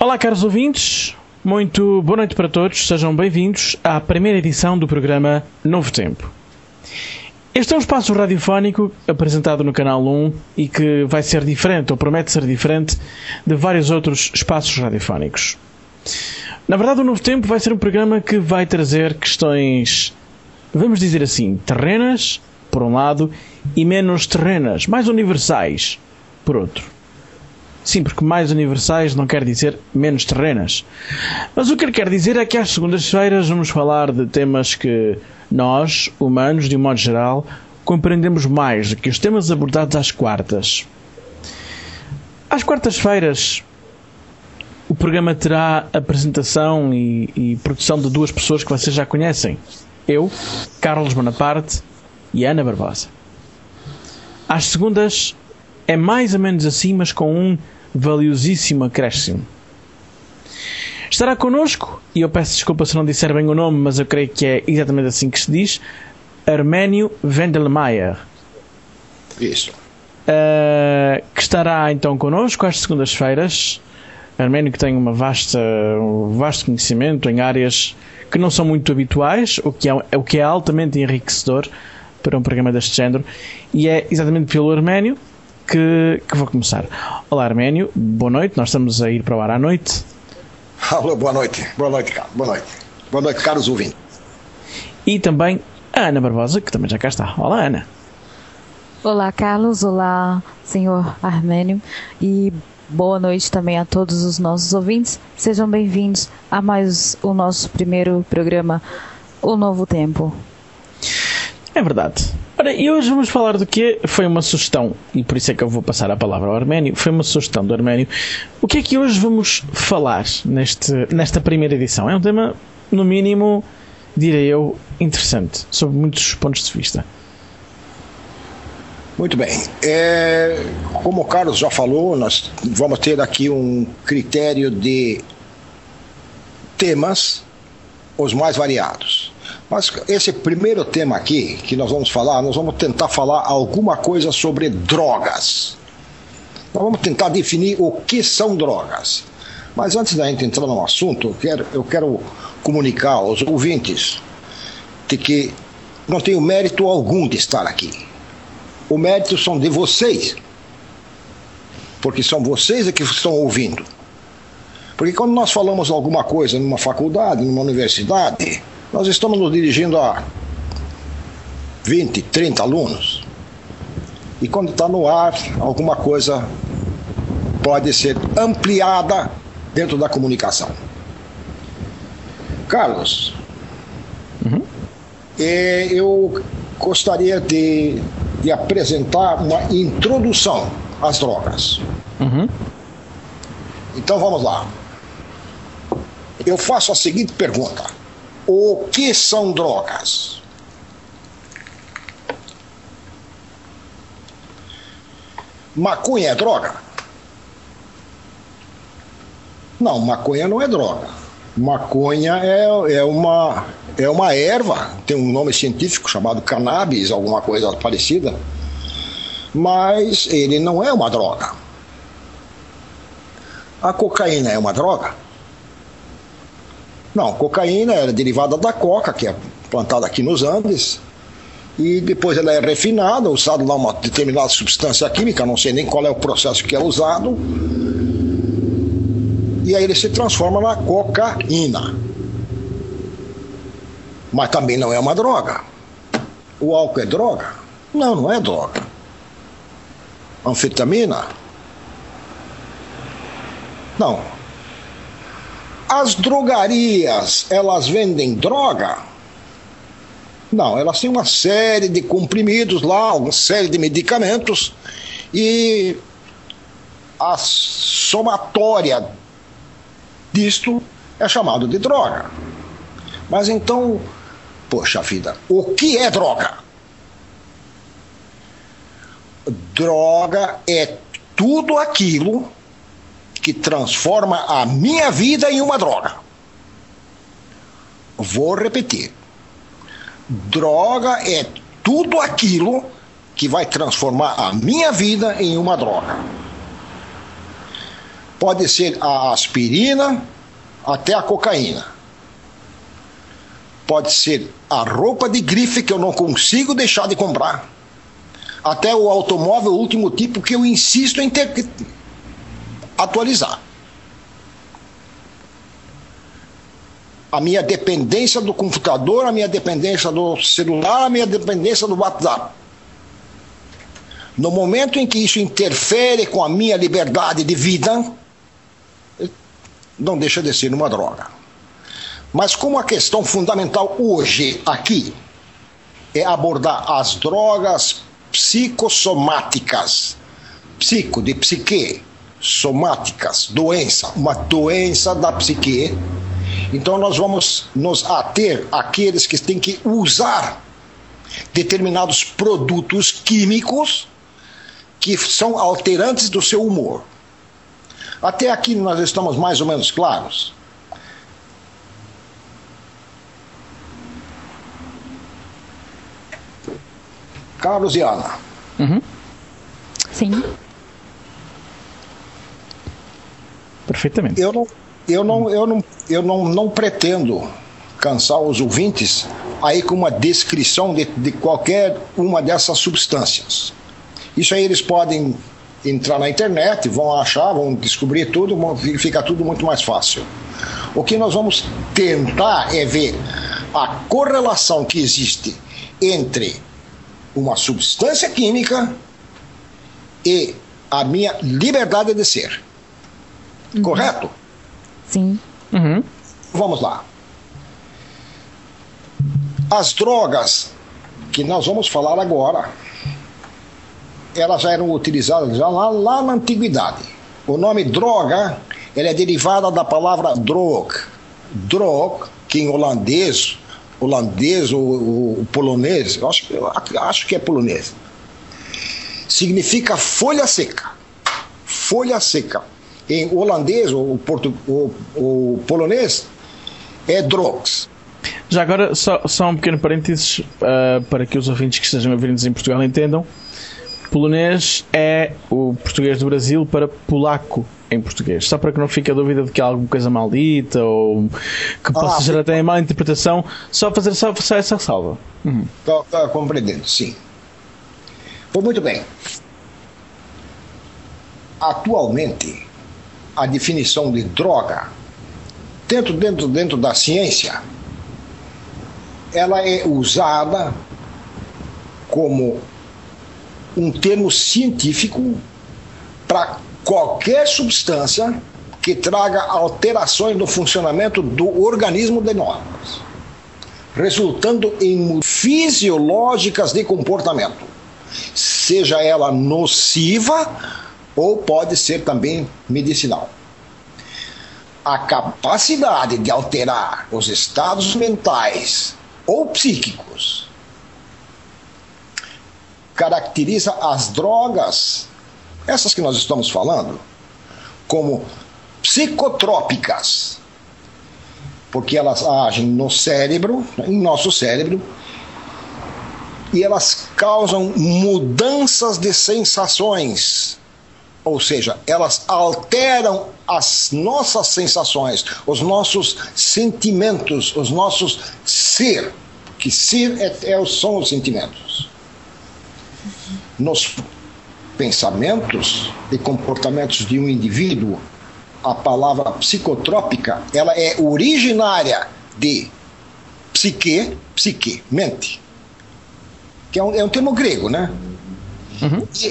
Olá, caros ouvintes, muito boa noite para todos, sejam bem-vindos à primeira edição do programa Novo Tempo. Este é um espaço radiofónico apresentado no Canal 1 e que vai ser diferente, ou promete ser diferente, de vários outros espaços radiofónicos. Na verdade, o Novo Tempo vai ser um programa que vai trazer questões, vamos dizer assim, terrenas, por um lado, e menos terrenas, mais universais, por outro. Sim, porque mais universais não quer dizer menos terrenas. Mas o que ele quer dizer é que às segundas-feiras vamos falar de temas que nós, humanos, de um modo geral, compreendemos mais do que os temas abordados às quartas. Às quartas-feiras, o programa terá apresentação e produção de duas pessoas que vocês já conhecem. Eu, Carlos Bonaparte e Ana Barbosa. Às segundas, é mais ou menos assim, mas com um valiosíssimo acréscimo. Estará connosco, e eu peço desculpa se não disser bem o nome, mas eu creio que é exatamente assim que se diz, Arménio Vendelmayer. Isso. Que estará então connosco às segundas-feiras. Arménio que tem um vasto conhecimento em áreas que não são muito habituais, o que é altamente enriquecedor para um programa deste género, e é exatamente pelo Arménio que vou começar. Olá, Arménio, boa noite, nós estamos a ir para o ar à noite. Alô, boa noite, Carlos, boa noite, caros ouvintes. E também a Ana Barbosa, que também já cá está. Olá, Ana. Olá, Carlos, olá, senhor Arménio, e boa noite também a todos os nossos ouvintes. Sejam bem-vindos a mais o nosso primeiro programa, O Novo Tempo. É verdade. Ora, e hoje vamos falar do que foi uma sugestão, e por isso é que eu vou passar a palavra ao Arménio. Foi uma sugestão do Arménio. O que é que hoje vamos falar nesta primeira edição? É um tema, no mínimo, direi eu, interessante, sob muitos pontos de vista. Muito bem. Como o Carlos já falou, nós vamos ter aqui um critério de temas os mais variados. Mas esse primeiro tema aqui, que nós vamos falar, nós vamos tentar falar alguma coisa sobre drogas. Nós vamos tentar definir o que são drogas. Mas antes da gente entrar no assunto, eu quero comunicar aos ouvintes de que não tenho mérito algum de estar aqui. O mérito são de vocês, porque são vocês que estão ouvindo. Porque quando nós falamos alguma coisa numa faculdade, numa universidade, nós estamos nos dirigindo a 20, 30 alunos. E quando está no ar, alguma coisa pode ser ampliada dentro da comunicação. Carlos, eu gostaria de apresentar uma introdução às drogas. Então vamos lá. Eu faço a seguinte pergunta: o que são drogas? Maconha é droga? Não, maconha não é droga. Maconha é uma erva, tem um nome científico chamado cannabis, alguma coisa parecida, mas ele não é uma droga. A cocaína é uma droga? Não, cocaína é derivada da coca, que é plantada aqui nos Andes, e depois ela é refinada, usada lá uma determinada substância química, não sei nem qual é o processo que é usado, e aí ele se transforma na cocaína. Mas também não é uma droga. O álcool é droga? Não, não é droga. Anfetamina? Não. As drogarias, elas vendem droga? Não, elas têm uma série de comprimidos lá, uma série de medicamentos, e a somatória disto é chamado de droga. Mas então, poxa vida, o que é droga? Droga é tudo aquilo que transforma a minha vida em uma droga. Vou repetir. Droga é tudo aquilo que vai transformar a minha vida em uma droga. Pode ser a aspirina até a cocaína. Pode ser a roupa de grife que eu não consigo deixar de comprar, até o automóvel último tipo que eu insisto em ter que atualizar. A minha dependência do computador, a minha dependência do celular, a minha dependência do WhatsApp. No momento em que isso interfere com a minha liberdade de vida, não deixa de ser uma droga. Mas como a questão fundamental hoje, aqui, é abordar as drogas psicossomáticas, psico de psique, somáticas, doença, uma doença da psique, então nós vamos nos ater àqueles que têm que usar determinados produtos químicos que são alterantes do seu humor. Até aqui nós estamos mais ou menos claros. Carlos e Ana. Sim. Perfeitamente. Eu não pretendo cansar os ouvintes aí com uma descrição de qualquer uma dessas substâncias. Isso aí eles podem entrar na internet, vão achar, vão descobrir tudo, fica tudo muito mais fácil. O que nós vamos tentar é ver a correlação que existe entre uma substância química e a minha liberdade de ser. Correto? Sim. Vamos lá. As drogas que nós vamos falar agora, elas já eram utilizadas já lá na antiguidade. O nome droga, ela é derivada da palavra drog. Drog, que em holandês ou polonês, acho que é polonês, significa folha seca. Folha seca. Em holandês ou polonês é drogs. Já agora, só um pequeno parênteses para que os ouvintes que estejam ouvindo em Portugal entendam. Polonês é o português do Brasil para polaco em português. Só para que não fique a dúvida de que há alguma coisa maldita ou que possa gerar até má interpretação. Só fazer só essa salva. Está compreendendo, sim. Pois muito bem. Atualmente, a definição de droga, dentro da ciência, ela é usada como um termo científico para qualquer substância que traga alterações no funcionamento do organismo de nós, resultando em fisiológicas de comportamento, seja ela nociva ou pode ser também medicinal. A capacidade de alterar os estados mentais ou psíquicos caracteriza as drogas, essas que nós estamos falando, como psicotrópicas, porque elas agem no cérebro, em nosso cérebro, e elas causam mudanças de sensações, ou seja, elas alteram as nossas sensações, os nossos sentimentos, os nossos ser, que ser são os sentimentos. Nos pensamentos e comportamentos de um indivíduo, a palavra psicotrópica, ela é originária de psique, mente, que é um termo grego, né? E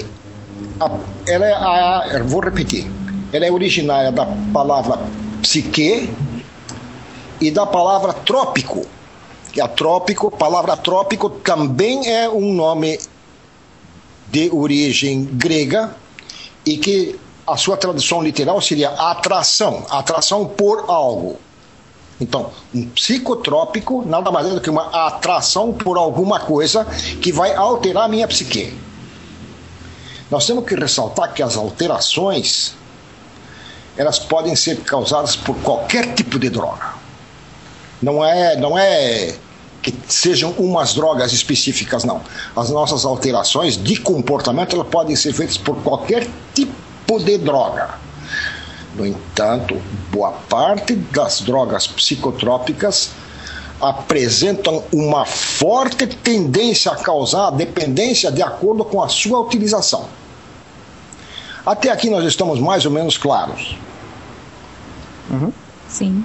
vou repetir, ela é originária da palavra psique e da palavra trópico, que a palavra trópico também é um nome de origem grega e que a sua tradução literal seria atração por algo. Então, um psicotrópico nada mais é do que uma atração por alguma coisa que vai alterar a minha psique. Nós temos que ressaltar que as alterações, elas podem ser causadas por qualquer tipo de droga. Não é que sejam umas drogas específicas, não. As nossas alterações de comportamento, elas podem ser feitas por qualquer tipo de droga. No entanto, boa parte das drogas psicotrópicas apresentam uma forte tendência a causar dependência de acordo com a sua utilização. Até aqui nós estamos mais ou menos claros. Uhum. Sim.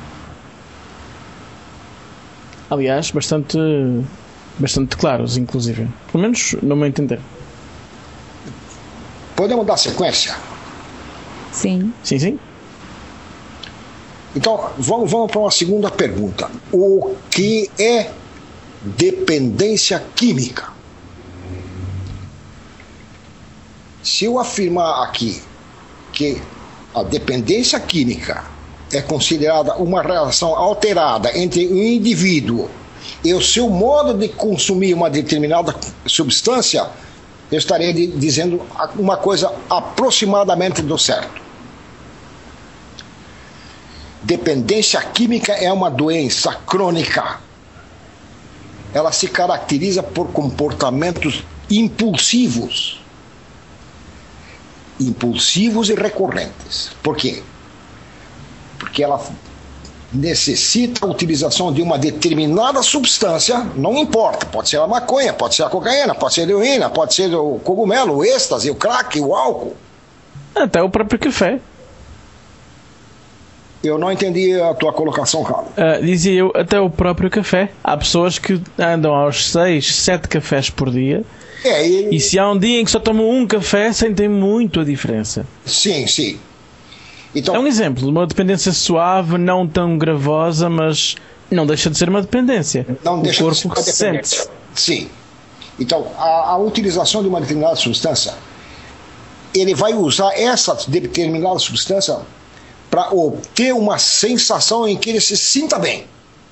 Aliás, bastante claros, inclusive. Pelo menos no meu entender. Podemos dar sequência? Sim. Sim. Então, vamos para uma segunda pergunta. O que é dependência química? Se eu afirmar aqui que a dependência química é considerada uma relação alterada entre o indivíduo e o seu modo de consumir uma determinada substância, eu estaria dizendo uma coisa aproximadamente do certo. Dependência química é uma doença crônica. Ela se caracteriza por comportamentos impulsivos e recorrentes. Por quê? Porque ela necessita a utilização de uma determinada substância, não importa, pode ser a maconha, pode ser a cocaína, pode ser a heroína, pode ser o cogumelo, o êxtase, o crack, o álcool. Até o próprio café. Eu não entendi a tua colocação, Carlos. Dizia eu, até o próprio café. Há pessoas que andam aos 6, 7 cafés por dia. E se há um dia em que só tomam um café, sentem muito a diferença. Sim. Então, é um exemplo de uma dependência suave, não tão gravosa, mas não deixa de ser uma dependência. Não deixa de ser uma dependência. Sim. Então, a utilização de uma determinada substância, ele vai usar essa determinada substância para obter uma sensação em que ele se sinta bem.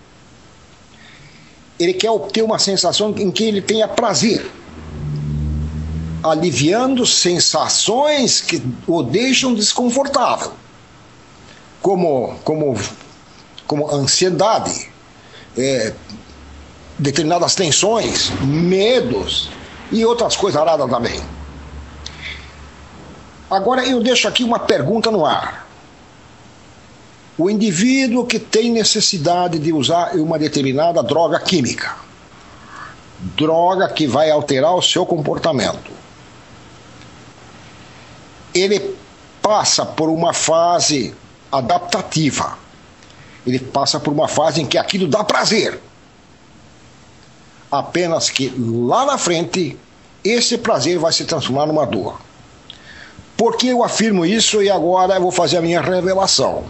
Ele quer obter uma sensação em que ele tenha prazer, aliviando sensações que o deixam desconfortável, como ansiedade, determinadas tensões, medos e outras coisas aradas também. Agora eu deixo aqui uma pergunta no ar. O indivíduo que tem necessidade de usar uma determinada droga química, droga que vai alterar o seu comportamento, ele passa por uma fase adaptativa, ele passa por uma fase em que aquilo dá prazer, apenas que lá na frente esse prazer vai se transformar numa dor. Por que eu afirmo isso? E agora eu vou fazer a minha revelação.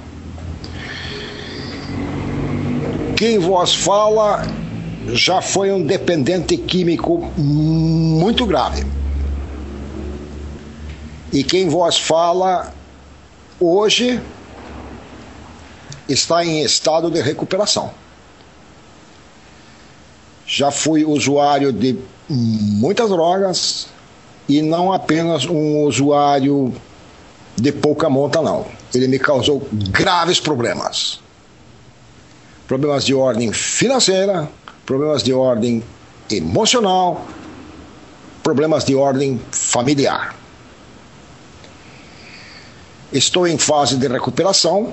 Quem vos fala já foi um dependente químico muito grave. E quem vos fala hoje está em estado de recuperação. Já fui usuário de muitas drogas e não apenas um usuário de pouca monta, não. Ele me causou graves problemas. Problemas de ordem financeira, problemas de ordem emocional, problemas de ordem familiar. Estou em fase de recuperação.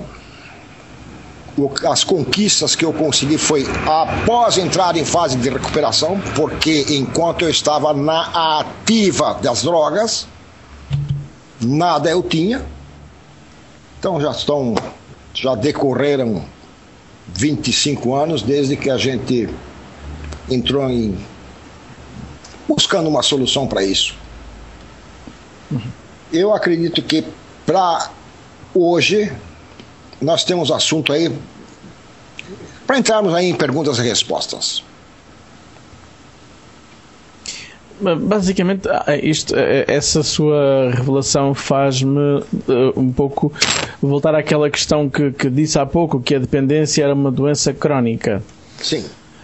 As conquistas que eu consegui foi após entrar em fase de recuperação, porque enquanto eu estava na ativa das drogas, nada eu tinha. Então já decorreram 25 anos desde que a gente entrou buscando uma solução para isso. Eu acredito que para hoje nós temos assunto aí para entrarmos aí em perguntas e respostas. Basicamente, essa sua revelação faz-me um pouco voltar àquela questão que disse há pouco, que a dependência era uma doença crónica. Sim.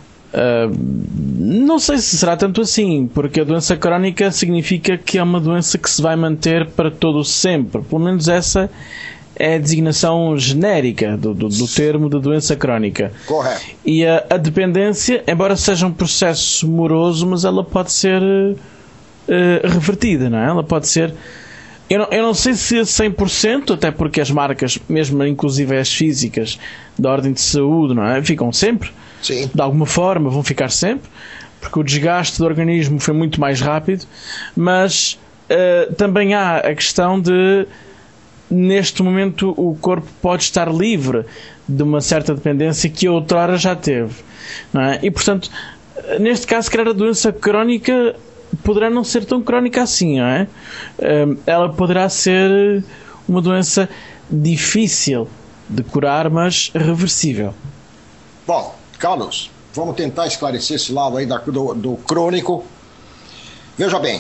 Não sei se será tanto assim, porque a doença crónica significa que é uma doença que se vai manter para todo sempre. Pelo menos essa é a designação genérica do termo de doença crónica. Correto. E a dependência, embora seja um processo moroso, mas ela pode ser revertida, não é? Ela pode ser... eu não sei se 100%, até porque as marcas, mesmo inclusive as físicas da ordem de saúde, não é? Ficam sempre, Sim. de alguma forma vão ficar sempre, porque o desgaste do organismo foi muito mais rápido, mas também há a questão de, neste momento, o corpo pode estar livre de uma certa dependência que outrora já teve, não é? E, portanto, neste caso, se calhar a doença crónica poderá não ser tão crónica assim, não é? Ela poderá ser uma doença difícil de curar, mas reversível. Bom, Carlos, vamos tentar esclarecer esse lado aí do crônico. Veja bem,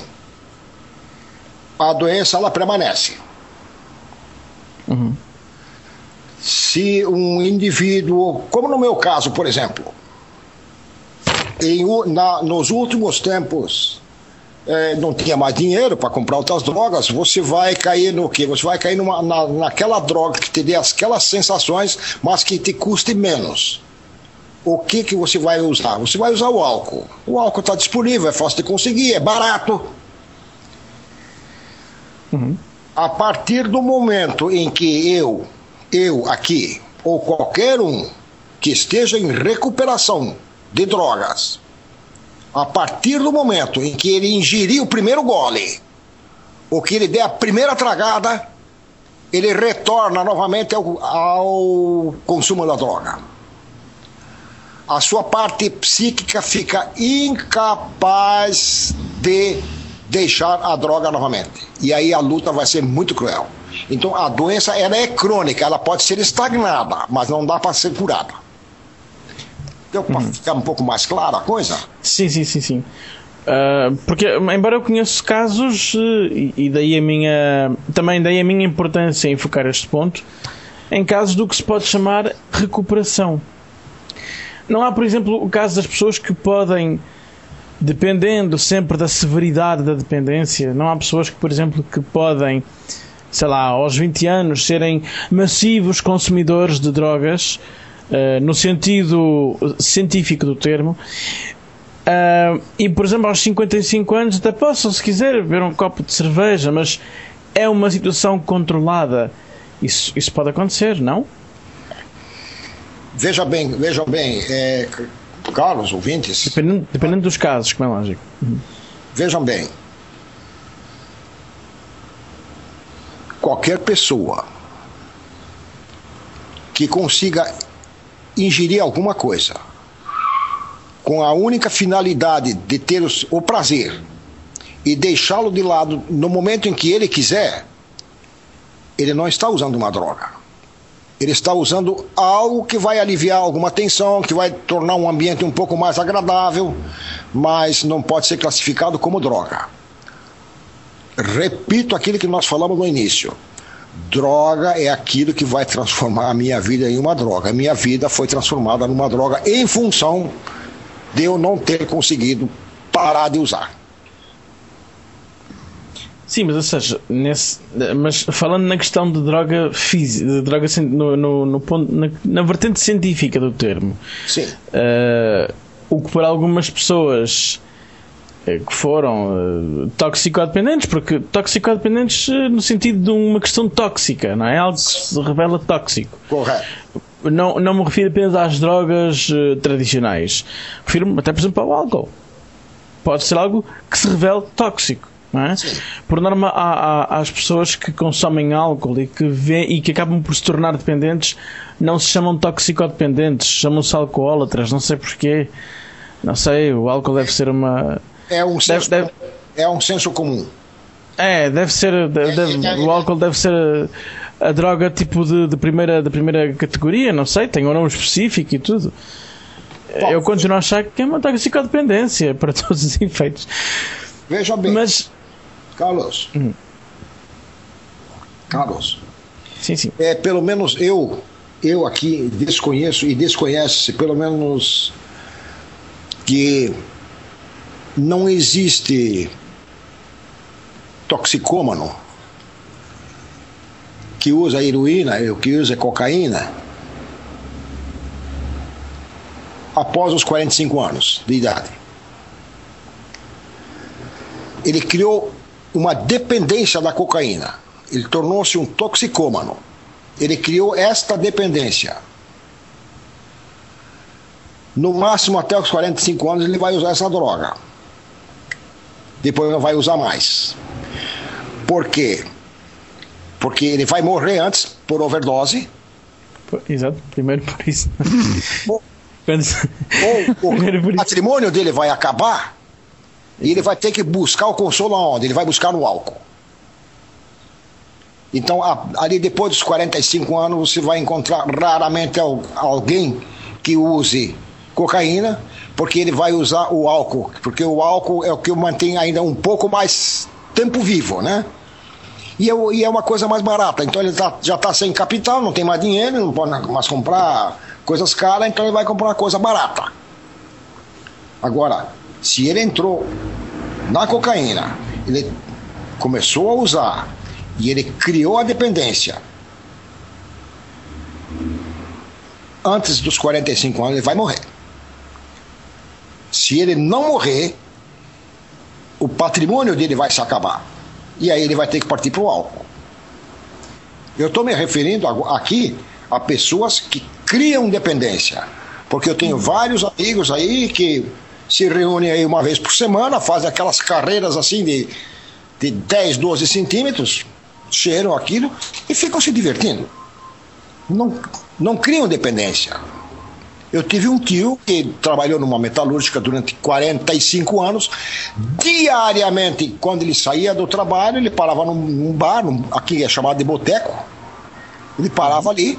a doença ela permanece. Uhum. Se um indivíduo, como no meu caso, por exemplo, nos últimos tempos não tinha mais dinheiro para comprar outras drogas, você vai cair no quê? Você vai cair naquela droga que te dê aquelas sensações, mas que te custe menos. O que você vai usar? Você vai usar o álcool. O álcool está disponível, é fácil de conseguir, é barato. Uhum. A partir do momento em que eu aqui, ou qualquer um que esteja em recuperação de drogas, a partir do momento em que ele ingerir o primeiro gole, ou que ele der a primeira tragada, ele retorna novamente ao consumo da droga. A sua parte psíquica fica incapaz de deixar a droga novamente. E aí a luta vai ser muito cruel. Então a doença ela é crônica, ela pode ser estagnada, mas não dá para ser curada. Deu para ficar um pouco mais clara a coisa? Sim. Porque, embora eu conheça casos, e daí também daí a minha importância em focar este ponto, em casos do que se pode chamar recuperação. Não há, por exemplo, o caso das pessoas que podem, dependendo sempre da severidade da dependência, não há pessoas que, por exemplo, que podem, sei lá, aos 20 anos serem massivos consumidores de drogas, no sentido científico do termo, e, por exemplo, aos 55 anos até possam, se quiser, beber um copo de cerveja, mas é uma situação controlada. Isso pode acontecer, não? Vejam bem, Carlos, ouvintes. Dependendo dos casos, como é lógico. Vejam bem. Qualquer pessoa que consiga ingerir alguma coisa com a única finalidade de ter o prazer e deixá-lo de lado no momento em que ele quiser, ele não está usando uma droga. Ele está usando algo que vai aliviar alguma tensão, que vai tornar um ambiente um pouco mais agradável, mas não pode ser classificado como droga. Repito aquilo que nós falamos no início. Droga é aquilo que vai transformar a minha vida em uma droga. A minha vida foi transformada numa droga em função de eu não ter conseguido parar de usar. Sim, mas ou seja, mas falando na questão de droga física, de droga no ponto, na vertente científica do termo, sim. O que para algumas pessoas que foram toxicodependentes, porque toxicodependentes no sentido de uma questão tóxica, não é? Algo que se revela tóxico. Correto. Não me refiro apenas às drogas tradicionais. Refiro-me até, por exemplo, ao álcool. Pode ser algo que se revele tóxico. Não é? Por norma, há as pessoas que consomem álcool e que acabam por se tornar dependentes, não se chamam toxicodependentes, chamam-se alcoólatras, não sei porquê. Não sei, o álcool deve ser uma... É um senso comum. Deve ser. O álcool deve ser a droga tipo de primeira categoria, não sei, tem um nome específico e tudo. Eu continuo a achar que é uma toxicodependência para todos os efeitos. Veja bem. Mas... Carlos. Sim. Pelo menos eu aqui desconheço e desconhece, pelo menos, que não existe toxicômano que usa heroína ou que usa cocaína após os 45 anos de idade. Ele criou uma dependência da cocaína. ele tornou-se um toxicômano. Ele criou esta dependência. No máximo até os 45 anos ele vai usar essa droga. Depois não vai usar mais. Por quê? Porque ele vai morrer antes por overdose. Exato, primeiro por isso. Ou o patrimônio dele vai acabar e ele vai ter que buscar o consolo aonde? Ele vai buscar no álcool. Então, ali depois dos 45 anos, você vai encontrar raramente alguém que use cocaína, porque ele vai usar o álcool, porque o álcool é o que o mantém ainda um pouco mais tempo vivo, né? E é uma coisa mais barata. Então, ele já está sem capital, não tem mais dinheiro, não pode mais comprar coisas caras, então ele vai comprar uma coisa barata. Agora, se ele entrou na cocaína, ele começou a usar e ele criou a dependência, antes dos 45 anos ele vai morrer. Se ele não morrer, o patrimônio dele vai se acabar. E aí ele vai ter que partir para o álcool. Eu estou me referindo aqui a pessoas que criam dependência. Porque eu tenho vários amigos aí que se reúnem aí uma vez por semana, fazem aquelas carreiras assim de 10, 12 centímetros, cheiram aquilo e ficam se divertindo. Não criam dependência. Eu tive um tio que trabalhou numa metalúrgica durante 45 anos. Diariamente, quando ele saía do trabalho, ele parava num bar, aqui é chamado de boteco. Ele parava ali,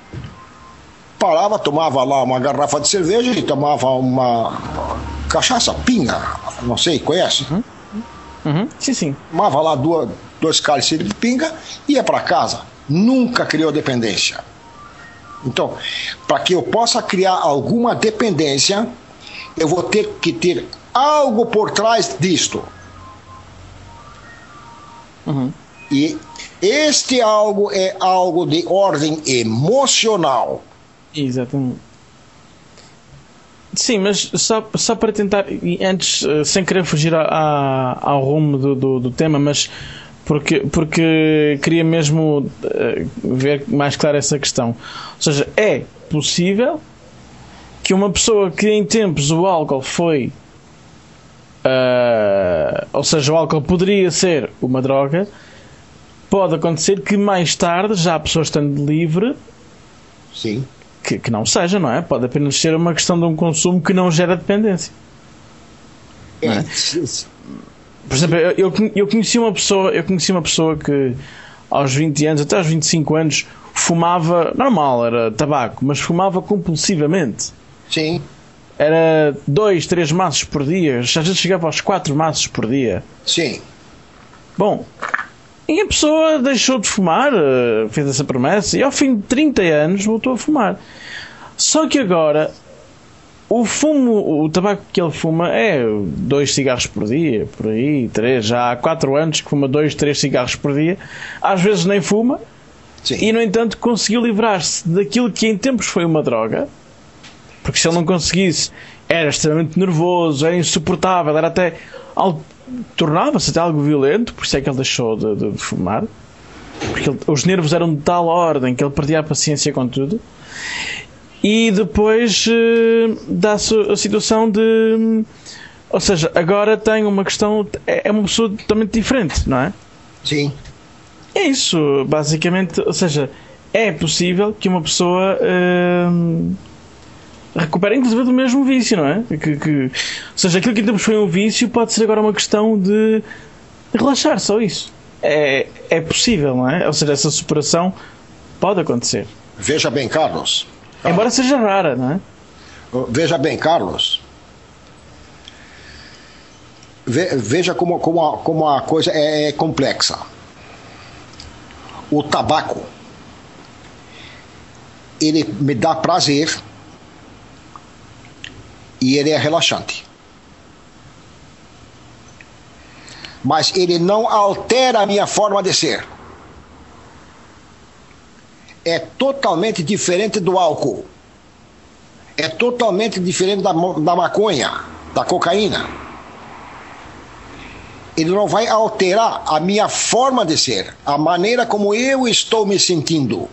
tomava lá uma garrafa de cerveja, ele tomava uma cachaça, pinga, não sei, conhece? Sim. Tomava lá dois cálices de pinga e ia para casa. Nunca criou dependência. Então, para que eu possa criar alguma dependência, eu vou ter que ter algo por trás disto. E este algo é algo de ordem emocional. Exatamente. Sim, mas só para tentar, antes, sem querer fugir ao rumo do tema, mas porque queria mesmo ver mais claro essa questão. Ou seja, é possível que uma pessoa que em tempos o álcool foi... ou seja, o álcool poderia ser uma droga, pode acontecer que mais tarde, já a pessoa estando livre... Sim. Que não seja, não é? Pode apenas ser uma questão de um consumo que não gera dependência. Não é? Por exemplo, eu conheci uma pessoa que aos 20 anos, até aos 25 anos, fumava, normal, era tabaco, mas fumava compulsivamente. Sim. Era 2, 3 maços por dia, às vezes chegava aos 4 maços por dia. Sim. Bom, e a pessoa deixou de fumar, fez essa promessa, e ao fim de 30 anos voltou a fumar. Só que agora... O tabaco que ele fuma é 2 cigarros por dia, por aí, 3, já há 4 anos que fuma 2, 3 cigarros por dia, às vezes nem fuma. Sim. E no entanto conseguiu livrar-se daquilo que em tempos foi uma droga, porque se ele não conseguisse era extremamente nervoso, era insuportável, era até tornava-se até algo violento, por isso é que ele deixou de fumar, porque os nervos eram de tal ordem que ele perdia a paciência com tudo. E depois dá-se a situação de... Ou seja, agora tem uma questão... É uma pessoa totalmente diferente, não é? Sim. É isso, basicamente. Ou seja, é possível que uma pessoa recupere, inclusive, do mesmo vício, não é? Ou seja, aquilo que temos foi um vício pode ser agora uma questão de relaxar, só isso. É possível, não é? Ou seja, essa superação pode acontecer. Veja bem, Carlos... Embora seja rara, não é? Veja bem, Carlos. Veja como a coisa é complexa. O tabaco, ele me dá prazer e ele é relaxante. Mas ele não altera a minha forma de ser. É totalmente diferente do álcool. É totalmente diferente da maconha, da cocaína. ele não vai alterar a minha forma de ser, a maneira como eu estou me sentindo.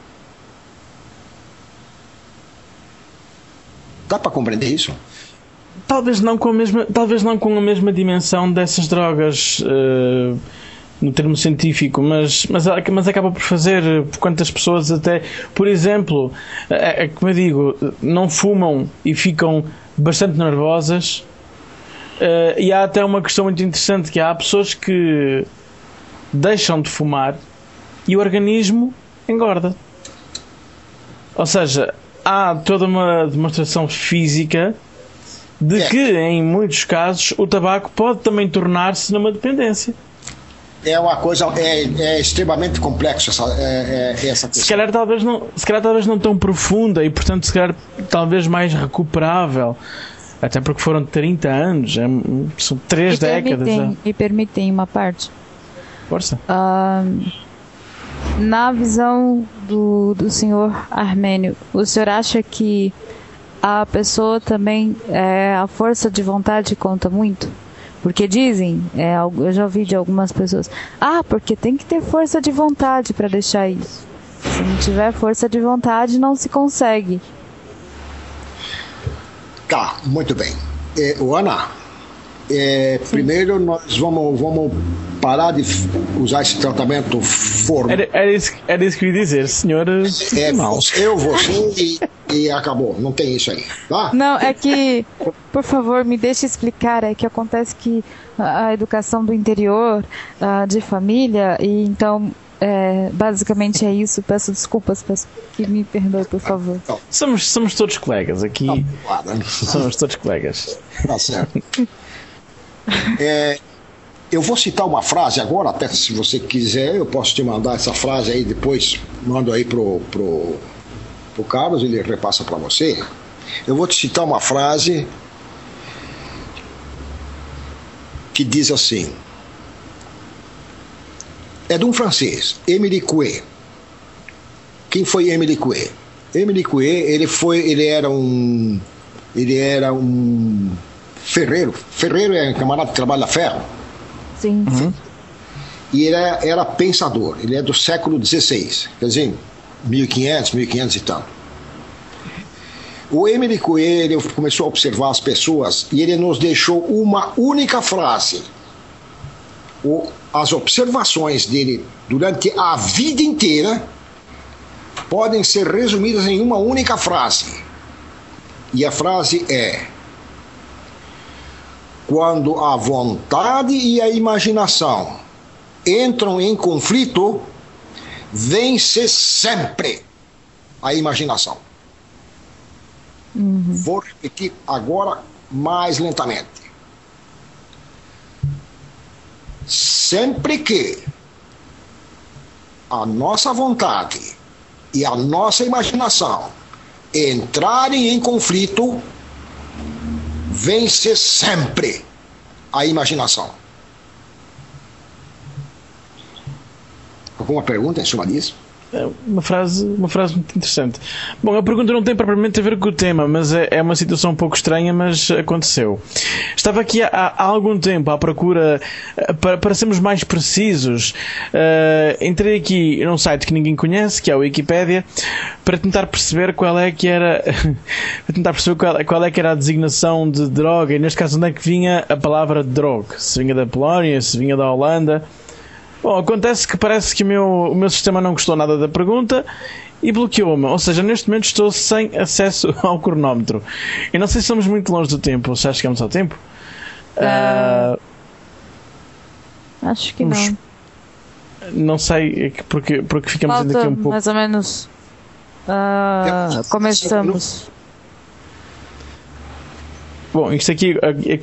Dá para compreender isso? Talvez não com a mesma dimensão dessas drogas, no termo científico, mas acaba por fazer, quantas pessoas até, por exemplo, como eu digo, não fumam e ficam bastante nervosas. E há até uma questão muito interessante, que há pessoas que deixam de fumar e o organismo engorda. Ou seja, há toda uma demonstração física de que, em muitos casos, o tabaco pode também tornar-se numa dependência. É uma coisa, é extremamente complexo essa questão. Se calhar talvez não tão profunda e, portanto, se calhar talvez mais recuperável. Até porque foram 30 anos, são 3 décadas. Me permitem uma parte. Força. Na visão do senhor Armênio, o senhor acha que a pessoa também, a força de vontade conta muito? Porque dizem, eu já ouvi de algumas pessoas, porque tem que ter força de vontade para deixar isso. Se não tiver força de vontade, não se consegue. Tá, muito bem. Ana, primeiro nós vamos parar de usar esse tratamento formal. Era isso que eu ia dizer, senhor. Você e acabou. Não tem isso aí, tá? Não, é que, por favor, me deixe explicar. É que acontece que a educação do interior, de família, e então... basicamente é isso. Peço desculpas, peço que me perdoe, por favor. Somos todos colegas aqui. Somos todos colegas. Tá certo. Eu vou citar uma frase agora, até se você quiser, eu posso te mandar essa frase aí depois, mando aí pro Carlos, ele repassa para você. Eu vou te citar uma frase que diz assim. É de um francês, Émile Coué. Quem foi Émile Coué? Émile Coué, ele era um ferreiro. Ferreiro é um camarada que trabalha ferro. Sim. Uhum. E ele era pensador. Ele é do século XVI, quer dizer, 1500 e tanto. O Émile Coué, ele começou a observar as pessoas e ele nos deixou uma única frase. As observações dele durante a vida inteira podem ser resumidas em uma única frase. E a frase é: quando a vontade e a imaginação entram em conflito, vence sempre a imaginação. Uhum. Vou repetir agora mais lentamente. Sempre que a nossa vontade e a nossa imaginação entrarem em conflito, vence sempre a imaginação. Alguma pergunta em cima disso? Uma frase muito interessante. Bom, a pergunta não tem propriamente a ver com o tema, mas é uma situação um pouco estranha, mas aconteceu. Estava aqui há algum tempo à procura, para sermos mais precisos, entrei aqui num site que ninguém conhece, que é a Wikipédia, para tentar perceber qual é que era a designação de droga, e neste caso onde é que vinha a palavra droga, se vinha da Polónia, se vinha da Holanda. Bom, acontece que parece que o meu sistema não gostou nada da pergunta e bloqueou-me. Ou seja, neste momento estou sem acesso ao cronómetro. E não sei se estamos muito longe do tempo. Já chegamos ao tempo? Acho que não. Não sei, porque ficamos ainda aqui um pouco... mais ou menos... começamos. Bom, isto aqui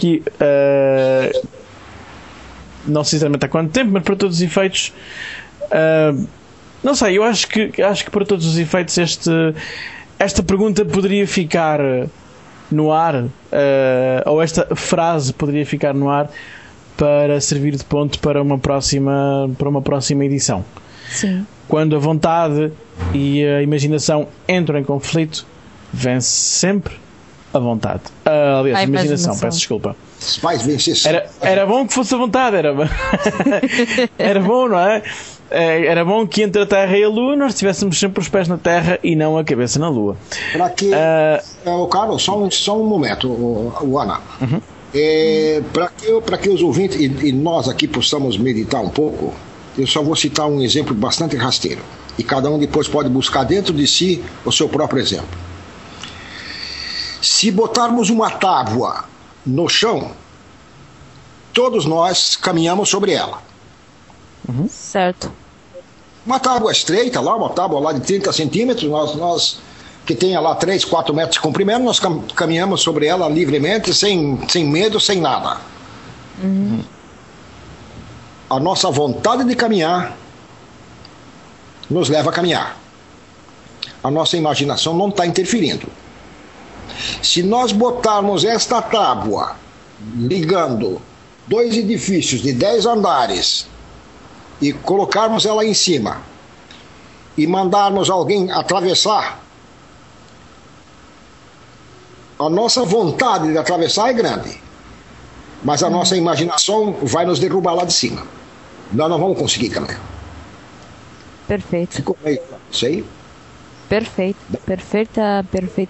não sei exatamente há quanto tempo, mas para todos os efeitos, não sei, eu acho que para todos os efeitos esta pergunta poderia ficar no ar, ou esta frase poderia ficar no ar para servir de ponto para uma próxima edição. Sim. Quando a vontade e a imaginação entram em conflito, vence sempre a vontade. Aliás, a imaginação, peço desculpa. Vai vencer. Era bom que fosse a vontade, era bom, não é? Era bom que entre a Terra e a Lua nós tivéssemos sempre os pés na Terra e não a cabeça na Lua. Para que, Carlos, só um momento, o Ana. Uhum. Para que os ouvintes e nós aqui possamos meditar um pouco, eu só vou citar um exemplo bastante rasteiro. E cada um depois pode buscar dentro de si o seu próprio exemplo. Se botarmos uma tábua no chão, todos nós caminhamos sobre ela. Uhum. Certo. Uma tábua estreita lá, uma tábua lá de 30 centímetros, nós que tenha lá 3, 4 metros de comprimento, nós caminhamos sobre ela livremente, sem medo, sem nada. Uhum. A nossa vontade de caminhar nos leva a caminhar. A nossa imaginação não está interferindo. Se nós botarmos esta tábua ligando 2 edifícios de 10 andares e colocarmos ela em cima e mandarmos alguém atravessar, a nossa vontade de atravessar é grande, mas a nossa imaginação vai nos derrubar lá de cima. Nós não vamos conseguir caminhar. Perfeito. Ficou meio isso aí? Perfeita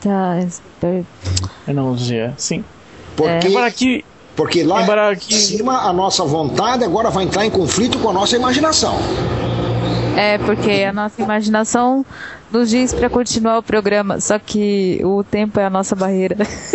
analogia, sim. Porque lá em cima a nossa vontade agora vai entrar em conflito com a nossa imaginação. Porque a nossa imaginação nos diz para continuar o programa, só que o tempo é a nossa barreira.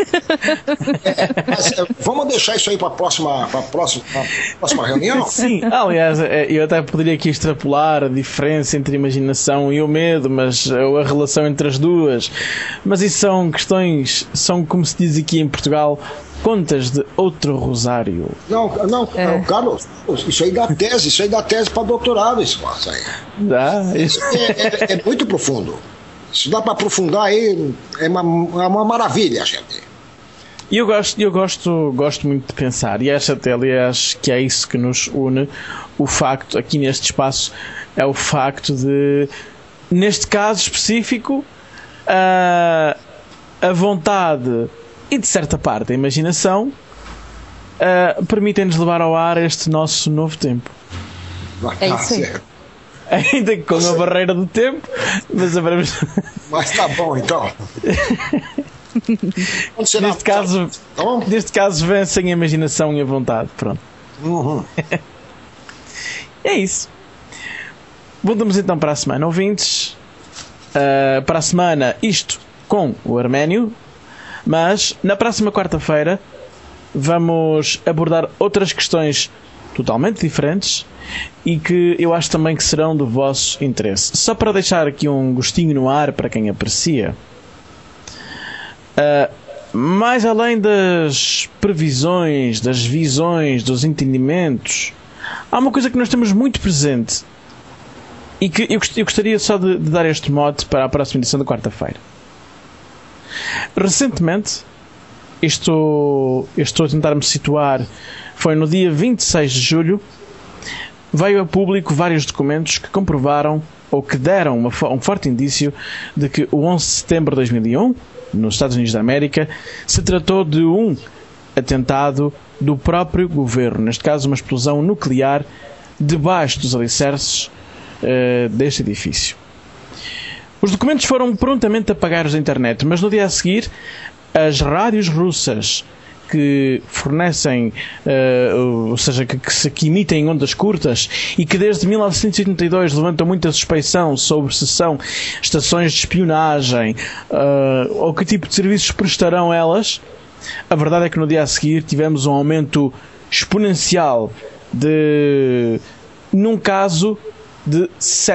Mas, vamos deixar isso aí para a próxima reunião? Sim, aliás, eu até poderia aqui extrapolar a diferença entre a imaginação e o medo, ou a relação entre as duas, mas isso são questões, são como se diz aqui em Portugal, contas de outro rosário. Não, Carlos, isso aí dá tese para doutorado, isso aí. Isso é muito profundo. Isso dá para aprofundar aí, é uma maravilha, gente. E eu gosto muito de pensar, e acho até, aliás, que é isso que nos une, o facto, aqui neste espaço, é o facto de, neste caso específico, a vontade e, de certa parte, a imaginação permitem-nos levar ao ar este nosso novo tempo. É isso aí. Ainda com a barreira do tempo, mas tá bom, então. Neste caso vencem a imaginação e a vontade. Pronto. Uhum. É isso. Voltamos então para a semana, ouvintes. Para a semana, isto com o Arménio. Mas na próxima quarta-feira vamos abordar outras questões totalmente diferentes e que eu acho também que serão do vosso interesse. Só para deixar aqui um gostinho no ar para quem aprecia, mais além das previsões, das visões, dos entendimentos, há uma coisa que nós temos muito presente e que eu gostaria só de dar este mote para a próxima edição da quarta-feira. Recentemente, estou a tentar me situar, foi no dia 26 de julho, veio a público vários documentos que comprovaram ou que deram um forte indício de que o 11 de setembro de 2001, nos Estados Unidos da América, se tratou de um atentado do próprio governo, neste caso uma explosão nuclear debaixo dos alicerces deste edifício. Os documentos foram prontamente apagados da internet, mas no dia a seguir, as rádios russas que fornecem, ou seja, que emitem ondas curtas e que desde 1982 levantam muita suspeição sobre se são estações de espionagem ou que tipo de serviços prestarão elas, a verdade é que no dia a seguir tivemos um aumento exponencial num caso, de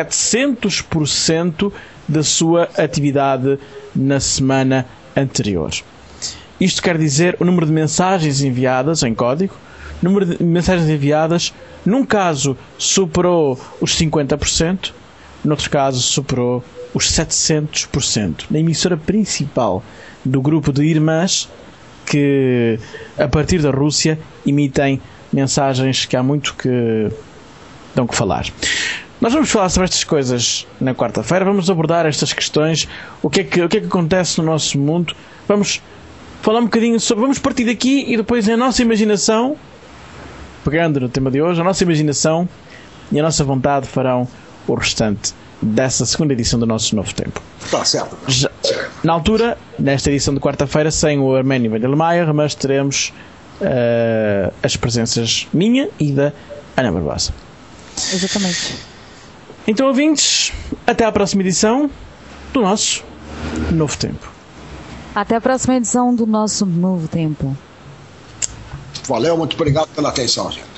700% da sua atividade na semana anterior. Isto quer dizer o número de mensagens enviadas em código, o número de mensagens enviadas, num caso superou os 50%, noutro caso superou os 700%. Na emissora principal do grupo de irmãs que, a partir da Rússia, emitem mensagens que há muito que dão que falar. Nós vamos falar sobre estas coisas na quarta-feira, vamos abordar estas questões, o que é que acontece no nosso mundo, vamos falar um bocadinho sobre... Vamos partir daqui e depois a nossa imaginação, pegando no tema de hoje, a nossa imaginação e a nossa vontade farão o restante dessa segunda edição do nosso Novo Tempo. Está certo. Já, na altura, nesta edição de quarta-feira, sem o Arménio Vandelmaier, mas teremos as presenças minha e da Ana Barbosa. Exatamente. Então, ouvintes, até à próxima edição do nosso Novo Tempo. Até a próxima edição do nosso Novo Tempo. Valeu, muito obrigado pela atenção, gente.